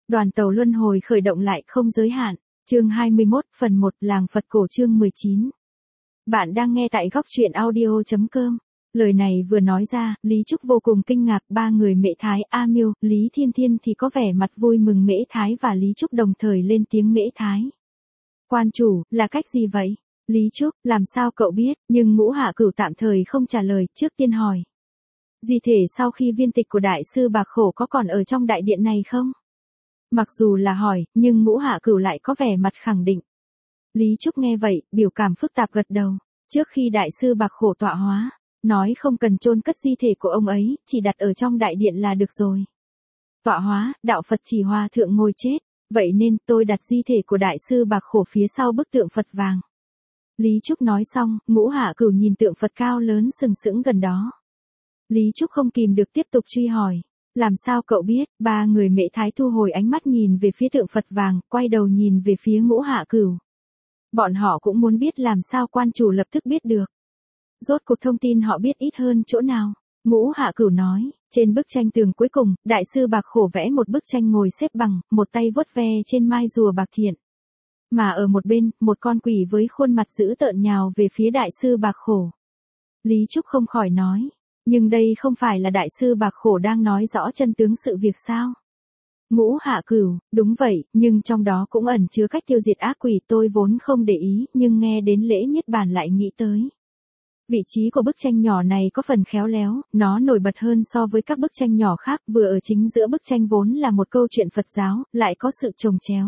Đoàn tàu luân hồi khởi động lại không giới hạn. Chương 21, phần 1, Làng Phật cổ chương 19. Bạn đang nghe tại góc truyện audio.com. Lời này vừa nói ra, Lý Trúc vô cùng kinh ngạc, ba người Mễ Thái, A Miêu, Lý Thiên Thiên thì có vẻ mặt vui mừng. Mễ Thái và Lý Trúc đồng thời lên tiếng. Mễ Thái: Quan chủ, là cách gì vậy? Lý Trúc: Làm sao cậu biết? Nhưng Ngũ Hạ Cửu tạm thời không trả lời, trước tiên hỏi: Di thể sau khi viên tịch của Đại sư Bạc Khổ có còn ở trong đại điện này không? Mặc dù là hỏi, nhưng Ngũ Hạ Cửu lại có vẻ mặt khẳng định. Lý Trúc nghe vậy, biểu cảm phức tạp gật đầu. Trước khi Đại sư Bạc Khổ tọa hóa, nói không cần chôn cất di thể của ông ấy, chỉ đặt ở trong đại điện là được rồi. Tọa hóa, đạo Phật chỉ hòa thượng ngồi chết, vậy nên tôi đặt di thể của Đại sư Bạc Khổ phía sau bức tượng Phật vàng. Lý Trúc nói xong, Ngũ Hạ Cửu nhìn tượng Phật cao lớn sừng sững gần đó. Lý Trúc không kìm được tiếp tục truy hỏi: Làm sao cậu biết? Ba người Mễ Thái thu hồi ánh mắt nhìn về phía tượng Phật vàng, quay đầu nhìn về phía Ngũ Hạ Cửu. Bọn họ cũng muốn biết làm sao quan chủ lập tức biết được. Rốt cuộc thông tin họ biết ít hơn chỗ nào? Ngũ Hạ Cửu nói: Trên bức tranh tường cuối cùng, Đại sư Bạc Khổ vẽ một bức tranh ngồi xếp bằng, một tay vuốt ve trên mai rùa bạc thiện. Mà ở một bên, một con quỷ với khuôn mặt dữ tợn nhào về phía Đại sư Bạc Khổ. Lý Trúc không khỏi nói: Nhưng đây không phải là Đại sư Bạc Khổ đang nói rõ chân tướng sự việc sao? Ngũ Hạ Cửu: Đúng vậy, nhưng trong đó cũng ẩn chứa cách tiêu diệt ác quỷ. Tôi vốn không để ý, nhưng nghe đến lễ niết bàn lại nghĩ tới. Vị trí của bức tranh nhỏ này có phần khéo léo, nó nổi bật hơn so với các bức tranh nhỏ khác. Vừa ở chính giữa bức tranh vốn là một câu chuyện Phật giáo, lại có sự chồng chéo.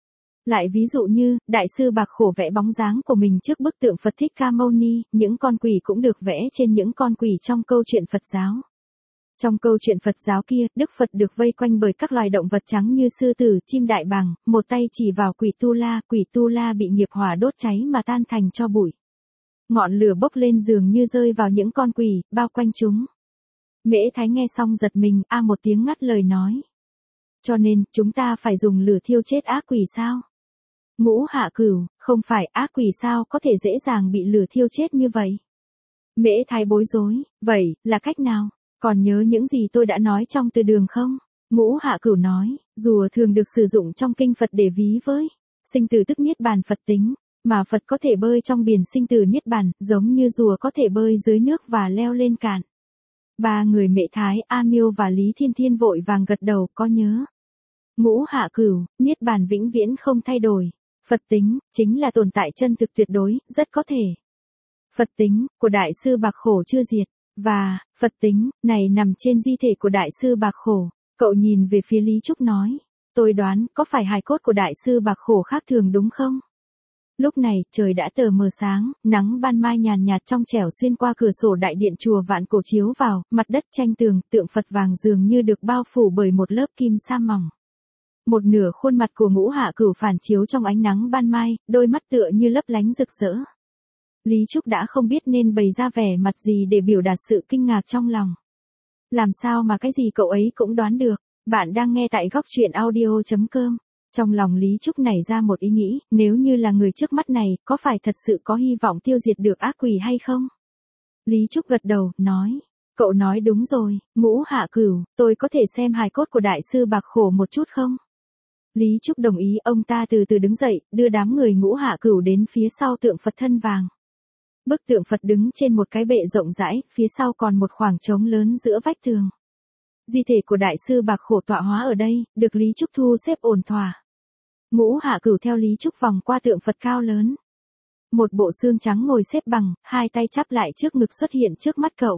Lại ví dụ như, Đại sư Bạc Khổ vẽ bóng dáng của mình trước bức tượng Phật Thích Ca Mâu Ni, những con quỷ cũng được vẽ trên những con quỷ trong câu chuyện Phật giáo. Trong câu chuyện Phật giáo kia, Đức Phật được vây quanh bởi các loài động vật trắng như sư tử, chim đại bàng, một tay chỉ vào quỷ Tu La bị nghiệp hỏa đốt cháy mà tan thành tro bụi. Ngọn lửa bốc lên dường như rơi vào những con quỷ, bao quanh chúng. Mễ Thái nghe xong giật mình, một tiếng ngắt lời nói: Cho nên, chúng ta phải dùng lửa thiêu chết ác quỷ sao? Ngũ Hạ Cửu: Không phải, ác quỷ sao có thể dễ dàng bị lửa thiêu chết như vậy? Mễ Thái bối rối: Vậy, là cách nào? Còn nhớ những gì tôi đã nói trong từ đường không? Ngũ Hạ Cửu nói: Rùa thường được sử dụng trong kinh Phật để ví với sinh tử tức niết bàn Phật tính, mà Phật có thể bơi trong biển sinh tử niết bàn, giống như rùa có thể bơi dưới nước và leo lên cạn. Ba người Mễ Thái, A Miêu và Lý Thiên Thiên vội vàng gật đầu, có nhớ. Ngũ Hạ Cửu: Niết bàn vĩnh viễn không thay đổi. Phật tính, chính là tồn tại chân thực tuyệt đối, rất có thể. Phật tính, của Đại sư Bạc Khổ chưa diệt. Và, Phật tính, này nằm trên di thể của Đại sư Bạc Khổ. Cậu nhìn về phía Lý Trúc nói: Tôi đoán, có phải hài cốt của Đại sư Bạc Khổ khác thường đúng không? Lúc này, trời đã tờ mờ sáng, nắng ban mai nhàn nhạt trong trẻo xuyên qua cửa sổ đại điện chùa Vạn Cổ chiếu vào, mặt đất tranh tường, tượng Phật vàng dường như được bao phủ bởi một lớp kim sa mỏng. Một nửa khuôn mặt của Ngũ Hạ Cửu phản chiếu trong ánh nắng ban mai, đôi mắt tựa như lấp lánh rực rỡ. Lý Trúc đã không biết nên bày ra vẻ mặt gì để biểu đạt sự kinh ngạc trong lòng. Làm sao mà cái gì cậu ấy cũng đoán được? Bạn đang nghe tại góc truyện audio.com. Trong lòng Lý Trúc nảy ra một ý nghĩ, nếu như là người trước mắt này, có phải thật sự có hy vọng tiêu diệt được ác quỷ hay không? Lý Trúc gật đầu, nói: Cậu nói đúng rồi, Ngũ Hạ Cửu, tôi có thể xem hài cốt của Đại sư Bạc Khổ một chút không? Lý Trúc đồng ý, ông ta từ từ đứng dậy, đưa đám người Ngũ Hạ Cửu đến phía sau tượng Phật thân vàng. Bức tượng Phật đứng trên một cái bệ rộng rãi, phía sau còn một khoảng trống lớn giữa vách tường. Di thể của Đại sư Bạc Khổ tọa hóa ở đây, được Lý Trúc thu xếp ổn thỏa. Ngũ Hạ Cửu theo Lý Trúc vòng qua tượng Phật cao lớn. Một bộ xương trắng ngồi xếp bằng, hai tay chắp lại trước ngực xuất hiện trước mắt cậu.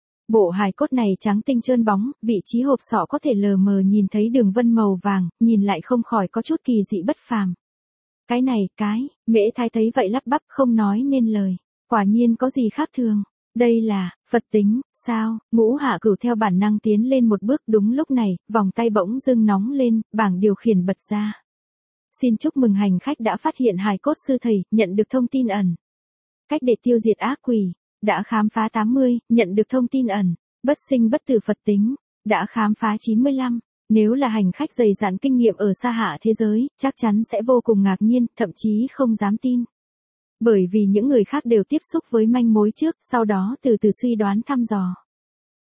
Bộ hài cốt này trắng tinh trơn bóng, vị trí hộp sọ có thể lờ mờ nhìn thấy đường vân màu vàng, nhìn lại không khỏi có chút kỳ dị bất phàm. Cái này, Mễ Thái thấy vậy lắp bắp không nói nên lời. Quả nhiên có gì khác thường. Đây là Phật tính, sao? Ngũ Hạ Cửu theo bản năng tiến lên một bước, đúng lúc này, vòng tay bỗng dưng nóng lên, bảng điều khiển bật ra. Xin chúc mừng hành khách đã phát hiện hài cốt sư thầy, nhận được thông tin ẩn. Cách để tiêu diệt ác quỷ, đã khám phá 80, nhận được thông tin ẩn. Bất sinh bất tử Phật tính, đã khám phá 95. Nếu là hành khách dày dặn kinh nghiệm ở xa hạ thế giới, chắc chắn sẽ vô cùng ngạc nhiên, thậm chí không dám tin. Bởi vì những người khác đều tiếp xúc với manh mối trước, sau đó từ từ suy đoán thăm dò.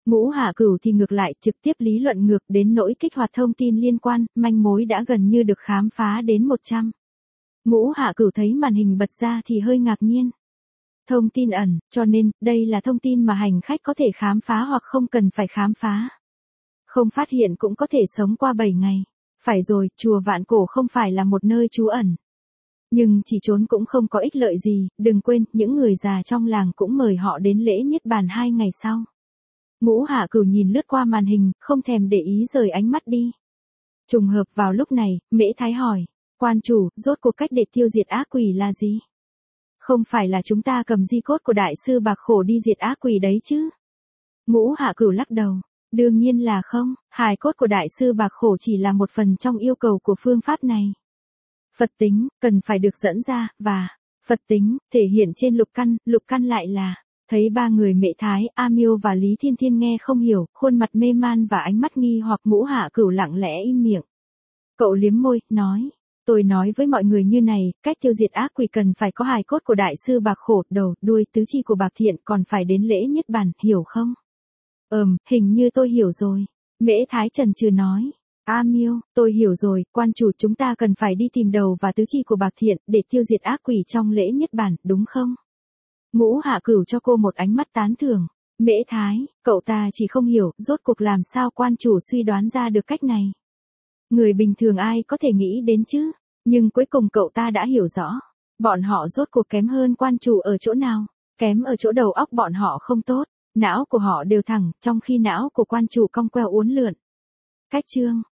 Ngũ Hạ Cửu thì ngược lại trực tiếp lý luận ngược đến nỗi kích hoạt thông tin liên quan, manh mối đã gần như được khám phá đến 100. Ngũ Hạ Cửu thấy màn hình bật ra thì hơi ngạc nhiên. Thông tin ẩn, cho nên, đây là thông tin mà hành khách có thể khám phá hoặc không cần phải khám phá. Không phát hiện cũng có thể sống qua 7 ngày. Phải rồi, chùa Vạn Cổ không phải là một nơi trú ẩn. Nhưng chỉ trốn cũng không có ích lợi gì, đừng quên, những người già trong làng cũng mời họ đến lễ niết bàn 2 ngày sau. Ngũ Hạ Cửu nhìn lướt qua màn hình, không thèm để ý rời ánh mắt đi. Trùng hợp vào lúc này, Mễ Thái hỏi, quan chủ, rốt cuộc cách để tiêu diệt ác quỷ là gì? Không phải là chúng ta cầm di cốt của đại sư Bạc Khổ đi diệt ác quỷ đấy chứ? Ngũ Hạ Cửu lắc đầu, đương nhiên là không, hài cốt của đại sư Bạc Khổ chỉ là một phần trong yêu cầu của phương pháp này. Phật tính, cần phải được dẫn ra, và Phật tính, thể hiện trên lục căn lại là. Thấy ba người Mễ Thái, A Miêu và Lý Thiên Thiên nghe không hiểu, khuôn mặt mê man và ánh mắt nghi hoặc. Ngũ Hạ Cửu lặng lẽ im miệng. Cậu liếm môi, nói, tôi nói với mọi người như này, cách tiêu diệt ác quỷ cần phải có hài cốt của đại sư Bạc Khổ, đầu, đuôi, tứ chi của Bạc Thiện, còn phải đến lễ niết bàn, hiểu không? Hình như tôi hiểu rồi. Mễ Thái chần chừ nói. A Miêu, tôi hiểu rồi, quan chủ, chúng ta cần phải đi tìm đầu và tứ chi của Bạc Thiện, để tiêu diệt ác quỷ trong lễ niết bàn, đúng không? Ngũ Hạ Cửu cho cô một ánh mắt tán thưởng. Mễ Thái, cậu ta chỉ không hiểu, rốt cuộc làm sao quan chủ suy đoán ra được cách này. Người bình thường ai có thể nghĩ đến chứ, nhưng cuối cùng cậu ta đã hiểu rõ. Bọn họ rốt cuộc kém hơn quan chủ ở chỗ nào? Kém ở chỗ đầu óc bọn họ không tốt, não của họ đều thẳng, trong khi não của quan chủ cong queo uốn lượn. Cách chương